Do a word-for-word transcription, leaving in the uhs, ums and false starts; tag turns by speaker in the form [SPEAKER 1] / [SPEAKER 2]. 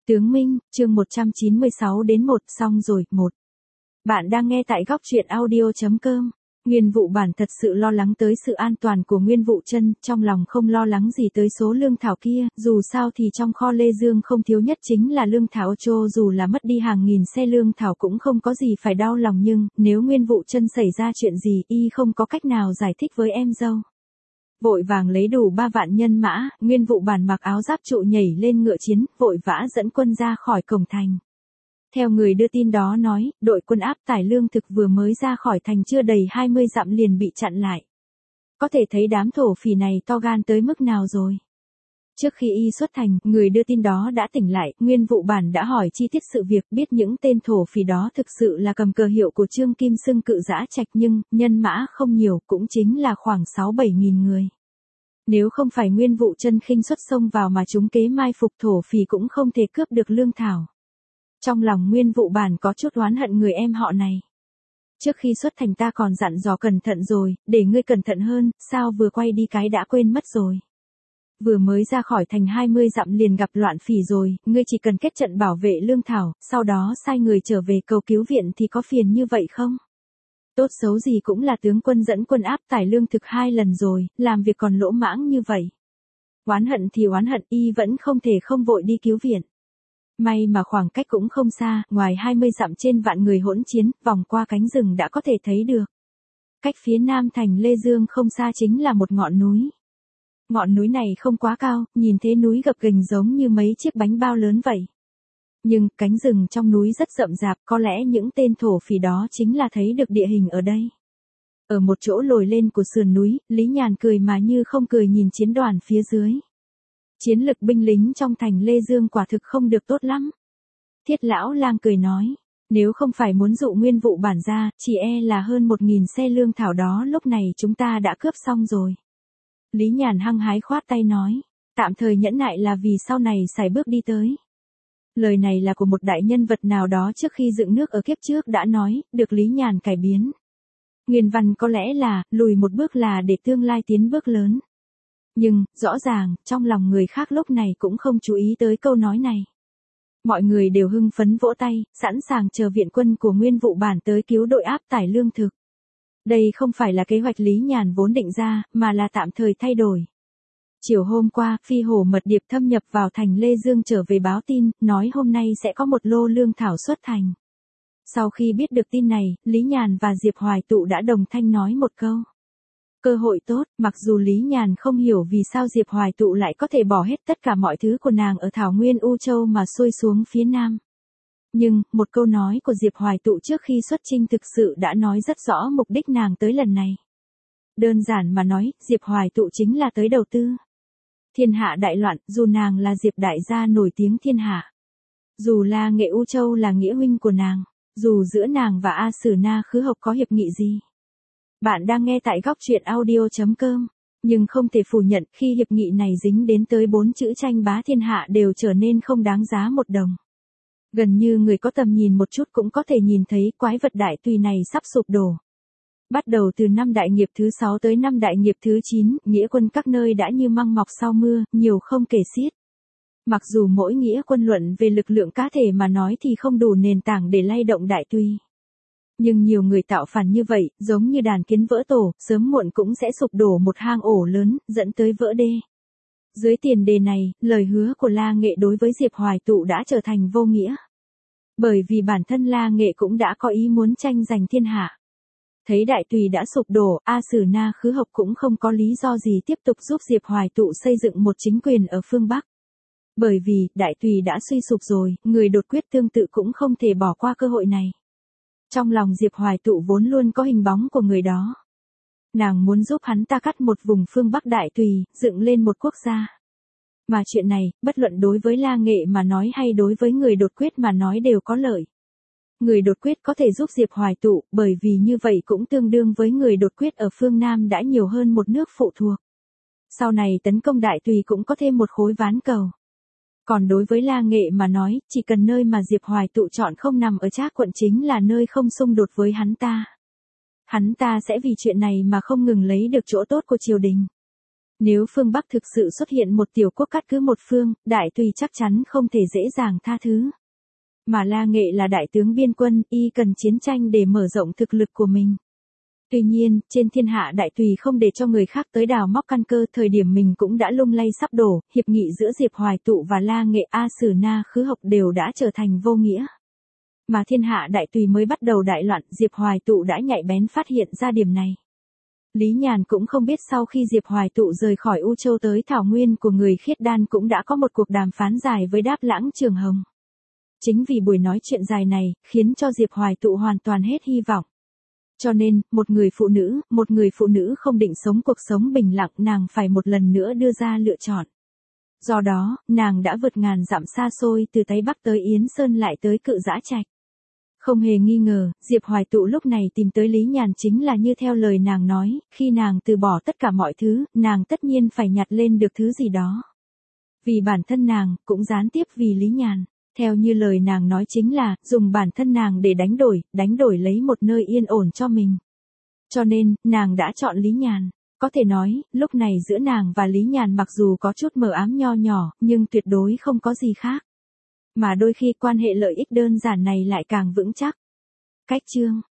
[SPEAKER 1] Tướng Minh, chương một trăm chín mươi sáu đến một, xong rồi, một. Bạn đang nghe tại góc truyện audio.com. Nguyên Vụ Bản thật sự lo lắng tới sự an toàn của Nguyên Vụ Chân, trong lòng không lo lắng gì tới số lương thảo kia, dù sao thì trong kho Lê Dương không thiếu nhất chính là lương thảo, cho dù là mất đi hàng nghìn xe lương thảo cũng không có gì phải đau lòng, nhưng nếu Nguyên Vụ Chân xảy ra chuyện gì, y không có cách nào giải thích với em dâu. Vội vàng lấy đủ ba vạn nhân mã, Nguyên Vụ Bản mặc áo giáp trụ nhảy lên ngựa chiến, vội vã dẫn quân ra khỏi cổng thành. Theo người đưa tin đó nói, đội quân áp tải lương thực vừa mới ra khỏi thành chưa đầy hai mươi dặm liền bị chặn lại. Có thể thấy đám thổ phỉ này to gan tới mức nào rồi. Trước khi y xuất thành, người đưa tin đó đã tỉnh lại, Nguyên Vụ Bản đã hỏi chi tiết sự việc, biết những tên thổ phỉ đó thực sự là cầm cờ hiệu của Trương Kim Xưng Cự Dã Trạch, nhưng nhân mã không nhiều, cũng chính là khoảng sáu bảy nghìn người. Nếu không phải Nguyên Vụ Chân khinh suất xông vào mà chúng kế mai phục, thổ phỉ cũng không thể cướp được lương thảo. Trong lòng Nguyên Vụ Bản có chút oán hận người em họ này. Trước khi xuất thành ta còn dặn dò cẩn thận rồi, để ngươi cẩn thận hơn, sao vừa quay đi cái đã quên mất rồi. Vừa mới ra khỏi thành hai mươi dặm liền gặp loạn phỉ rồi, ngươi chỉ cần kết trận bảo vệ lương thảo, sau đó sai người trở về cầu cứu viện thì có phiền như vậy không? Tốt xấu gì cũng là tướng quân dẫn quân áp tải lương thực hai lần rồi, làm việc còn lỗ mãng như vậy. Oán hận thì oán hận, y vẫn không thể không vội đi cứu viện. May mà khoảng cách cũng không xa, ngoài hai mươi dặm trên vạn người hỗn chiến, vòng qua cánh rừng đã có thể thấy được. Cách phía nam thành Lê Dương không xa chính là một ngọn núi. Ngọn núi này không quá cao, nhìn thế núi gập ghềnh giống như mấy chiếc bánh bao lớn vậy. Nhưng cánh rừng trong núi rất rậm rạp, có lẽ những tên thổ phỉ đó chính là thấy được địa hình ở đây. Ở một chỗ lồi lên của sườn núi, Lý Nhàn cười mà như không cười nhìn chiến đoàn phía dưới. Chiến lực binh lính trong thành Lê Dương quả thực không được tốt lắm. Thiết Lão Lang cười nói, nếu không phải muốn dụ Nguyên Vụ Bản ra, chỉ e là hơn một nghìn xe lương thảo đó lúc này chúng ta đã cướp xong rồi. Lý Nhàn hăng hái khoát tay nói, tạm thời nhẫn nại là vì sau này sải bước đi tới. Lời này là của một đại nhân vật nào đó trước khi dựng nước ở kiếp trước đã nói, được Lý Nhàn cải biến. Nguyên văn có lẽ là, lùi một bước là để tương lai tiến bước lớn. Nhưng, rõ ràng, trong lòng người khác lúc này cũng không chú ý tới câu nói này. Mọi người đều hưng phấn vỗ tay, sẵn sàng chờ viện quân của Nguyên Vụ Bản tới cứu đội áp tải lương thực. Đây không phải là kế hoạch Lý Nhàn vốn định ra, mà là tạm thời thay đổi. Chiều hôm qua, Phi Hổ Mật Điệp thâm nhập vào thành Lê Dương trở về báo tin, nói hôm nay sẽ có một lô lương thảo xuất thành. Sau khi biết được tin này, Lý Nhàn và Diệp Hoài Tụ đã đồng thanh nói một câu. Cơ hội tốt, mặc dù Lý Nhàn không hiểu vì sao Diệp Hoài Tụ lại có thể bỏ hết tất cả mọi thứ của nàng ở Thảo Nguyên U Châu mà xuôi xuống phía Nam. Nhưng, một câu nói của Diệp Hoài Tụ trước khi xuất chinh thực sự đã nói rất rõ mục đích nàng tới lần này. Đơn giản mà nói, Diệp Hoài Tụ chính là tới đầu tư. Thiên hạ đại loạn, dù nàng là Diệp đại gia nổi tiếng thiên hạ. Dù là Nghệ U Châu là nghĩa huynh của nàng, dù giữa nàng và A Sử Na Khứ Hộc có hiệp nghị gì. Bạn đang nghe tại góc truyện audio.com, nhưng không thể phủ nhận khi hiệp nghị này dính đến tới bốn chữ tranh bá thiên hạ đều trở nên không đáng giá một đồng. Gần như người có tầm nhìn một chút cũng có thể nhìn thấy quái vật đại tùy này sắp sụp đổ. Bắt đầu từ năm đại nghiệp thứ sáu tới năm đại nghiệp thứ chín, nghĩa quân các nơi đã như măng mọc sau mưa, nhiều không kể xiết. Mặc dù mỗi nghĩa quân luận về lực lượng cá thể mà nói thì không đủ nền tảng để lay động đại tùy. Nhưng nhiều người tạo phản như vậy, giống như đàn kiến vỡ tổ, sớm muộn cũng sẽ sụp đổ một hang ổ lớn, dẫn tới vỡ đê. Dưới tiền đề này, lời hứa của La Nghệ đối với Diệp Hoài Tụ đã trở thành vô nghĩa. Bởi vì bản thân La Nghệ cũng đã có ý muốn tranh giành thiên hạ. Thấy đại tùy đã sụp đổ, A Sử Na Khứ Hộc cũng không có lý do gì tiếp tục giúp Diệp Hoài Tụ xây dựng một chính quyền ở phương Bắc. Bởi vì, đại tùy đã suy sụp rồi, người đột quyết tương tự cũng không thể bỏ qua cơ hội này. Trong lòng Diệp Hoài Tụ vốn luôn có hình bóng của người đó. Nàng muốn giúp hắn ta cắt một vùng phương Bắc đại tùy, dựng lên một quốc gia. Mà chuyện này, bất luận đối với La Nghệ mà nói hay đối với người đột quyết mà nói đều có lợi. Người đột quyết có thể giúp Diệp Hoài Tụ, bởi vì như vậy cũng tương đương với người đột quyết ở phương Nam đã nhiều hơn một nước phụ thuộc. Sau này tấn công đại tùy cũng có thêm một khối ván cầu. Còn đối với La Nghệ mà nói, chỉ cần nơi mà Diệp Hoài Tụ chọn không nằm ở Trác quận chính là nơi không xung đột với hắn ta. Hắn ta sẽ vì chuyện này mà không ngừng lấy được chỗ tốt của triều đình. Nếu phương Bắc thực sự xuất hiện một tiểu quốc cắt cứ một phương, Đại Tùy chắc chắn không thể dễ dàng tha thứ. Mà La Nghệ là đại tướng biên quân, y cần chiến tranh để mở rộng thực lực của mình. Tuy nhiên, trên thiên hạ Đại Tùy không để cho người khác tới đào móc căn cơ, thời điểm mình cũng đã lung lay sắp đổ, hiệp nghị giữa Diệp Hoài Tụ và La Nghệ A Sử Na Khứ Học đều đã trở thành vô nghĩa. Mà thiên hạ Đại Tùy mới bắt đầu đại loạn, Diệp Hoài Tụ đã nhạy bén phát hiện ra điểm này. Lý Nhàn cũng không biết sau khi Diệp Hoài Tụ rời khỏi U Châu tới thảo nguyên của người Khiết Đan cũng đã có một cuộc đàm phán dài với Đáp Lãng Trường Hồng. Chính vì buổi nói chuyện dài này, khiến cho Diệp Hoài Tụ hoàn toàn hết hy vọng. Cho nên, một người phụ nữ, một người phụ nữ không định sống cuộc sống bình lặng, nàng phải một lần nữa đưa ra lựa chọn. Do đó, nàng đã vượt ngàn dặm xa xôi từ Tây Bắc tới Yến Sơn lại tới Cự Giã Trạch. Không hề nghi ngờ, Diệp Hoài Tụ lúc này tìm tới Lý Nhàn chính là như theo lời nàng nói, khi nàng từ bỏ tất cả mọi thứ, nàng tất nhiên phải nhặt lên được thứ gì đó. Vì bản thân nàng, cũng gián tiếp vì Lý Nhàn. Theo như lời nàng nói chính là, dùng bản thân nàng để đánh đổi, đánh đổi lấy một nơi yên ổn cho mình. Cho nên, nàng đã chọn Lý Nhàn. Có thể nói, lúc này giữa nàng và Lý Nhàn mặc dù có chút mờ ám nho nhỏ, nhưng tuyệt đối không có gì khác. Mà đôi khi quan hệ lợi ích đơn giản này lại càng vững chắc. Cách chương